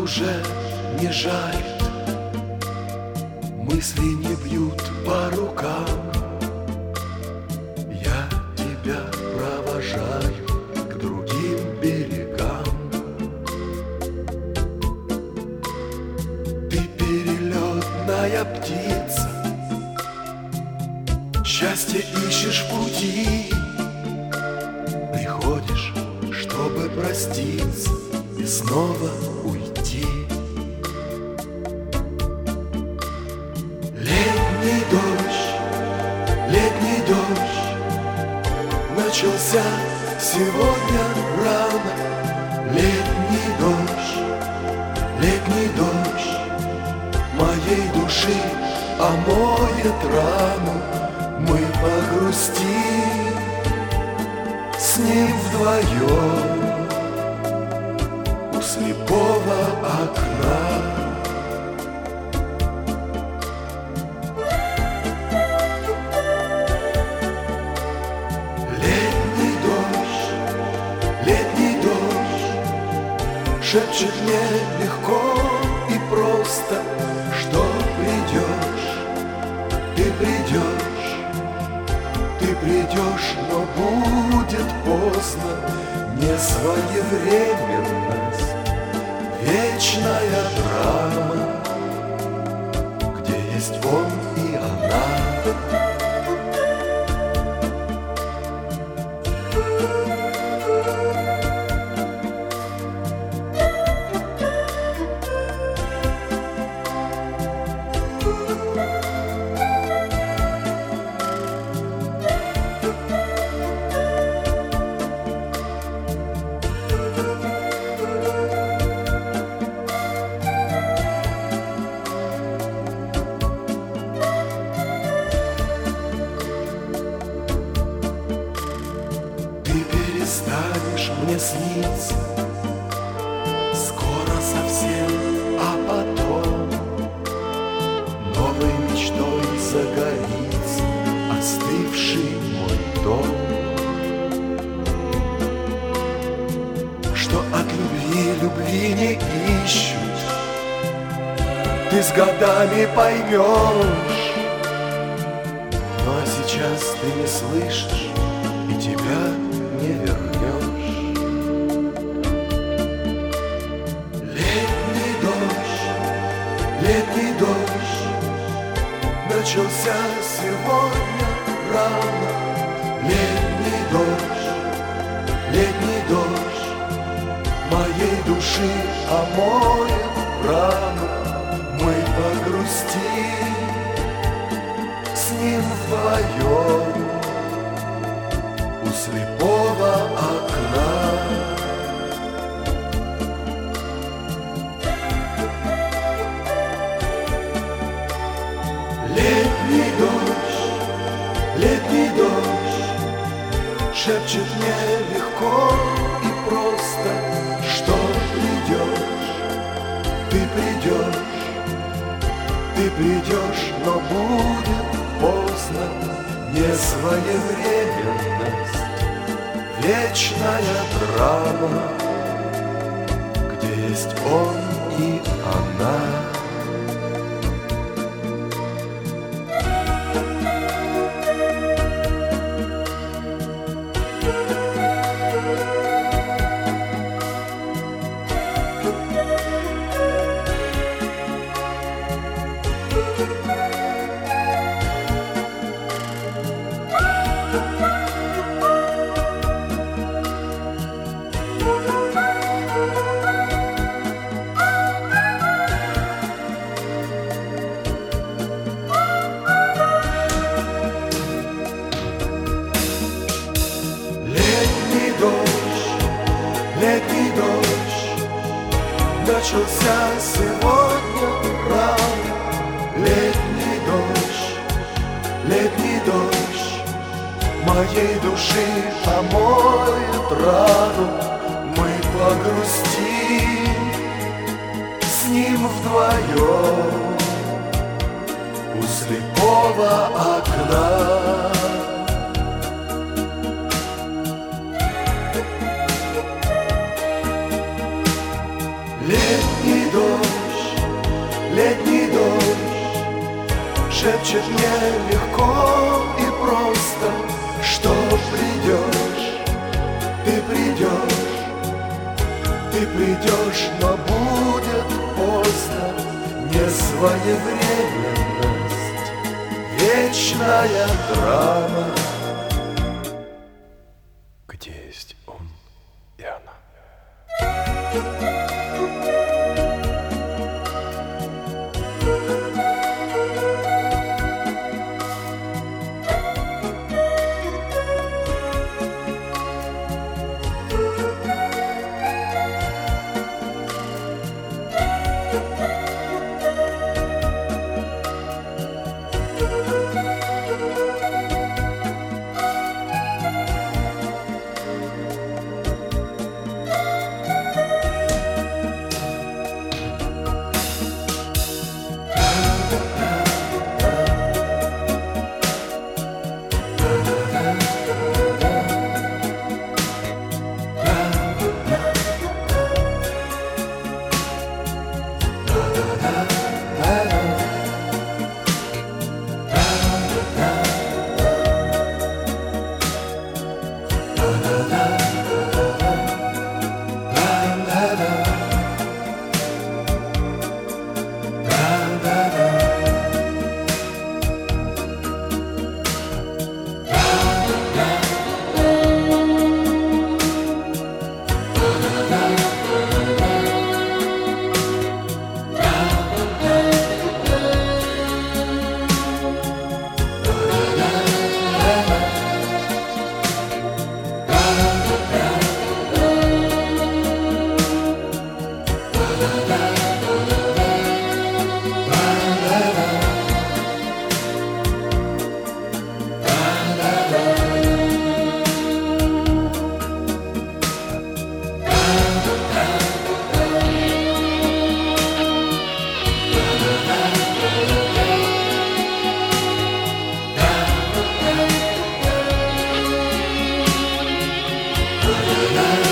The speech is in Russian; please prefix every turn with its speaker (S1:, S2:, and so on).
S1: уже не жарит, мысли не бьют по рукам. Я тебя провожаю к другим берегам. Ты перелетная птица, счастье ищешь в пути. Приходишь, чтобы проститься и снова уйти. Летний дождь начался сегодня рано. Летний дождь моей души омоет рану. Мы погрустим с ним вдвоем у слепого окна. Летний дождь шепчет мне легко и просто, что ты придешь, но будет поздно. Не своевременность, вечная драма, где есть он и она. Перестанешь мне сниться скоро совсем, а потом новой мечтой загорится остывший мой дом. Что от любви не ищут, ты с годами поймешь. Ну а сейчас ты не слышишь, и тебя не вернешь. Летний дождь начался сегодня рано. Летний дождь моей души омоет рану. Мы погрустим с ним вдвоем у слепого окна. Летний дождь шепчет мне легко и просто, что ты придешь, но будет поздно. Несвоевременность, вечная драма, где есть он и она. Летний дождь начался сегодня рано. Летний дождь моей души омоет рану. Мы погрустим с ним вдвоем у слепого окна. Летний дождь шепчет мне легко и просто, что придешь, ты придешь, ты придешь, но будет поздно. Несвоевременность, вечная драма.
S2: Где есть он и она?
S1: La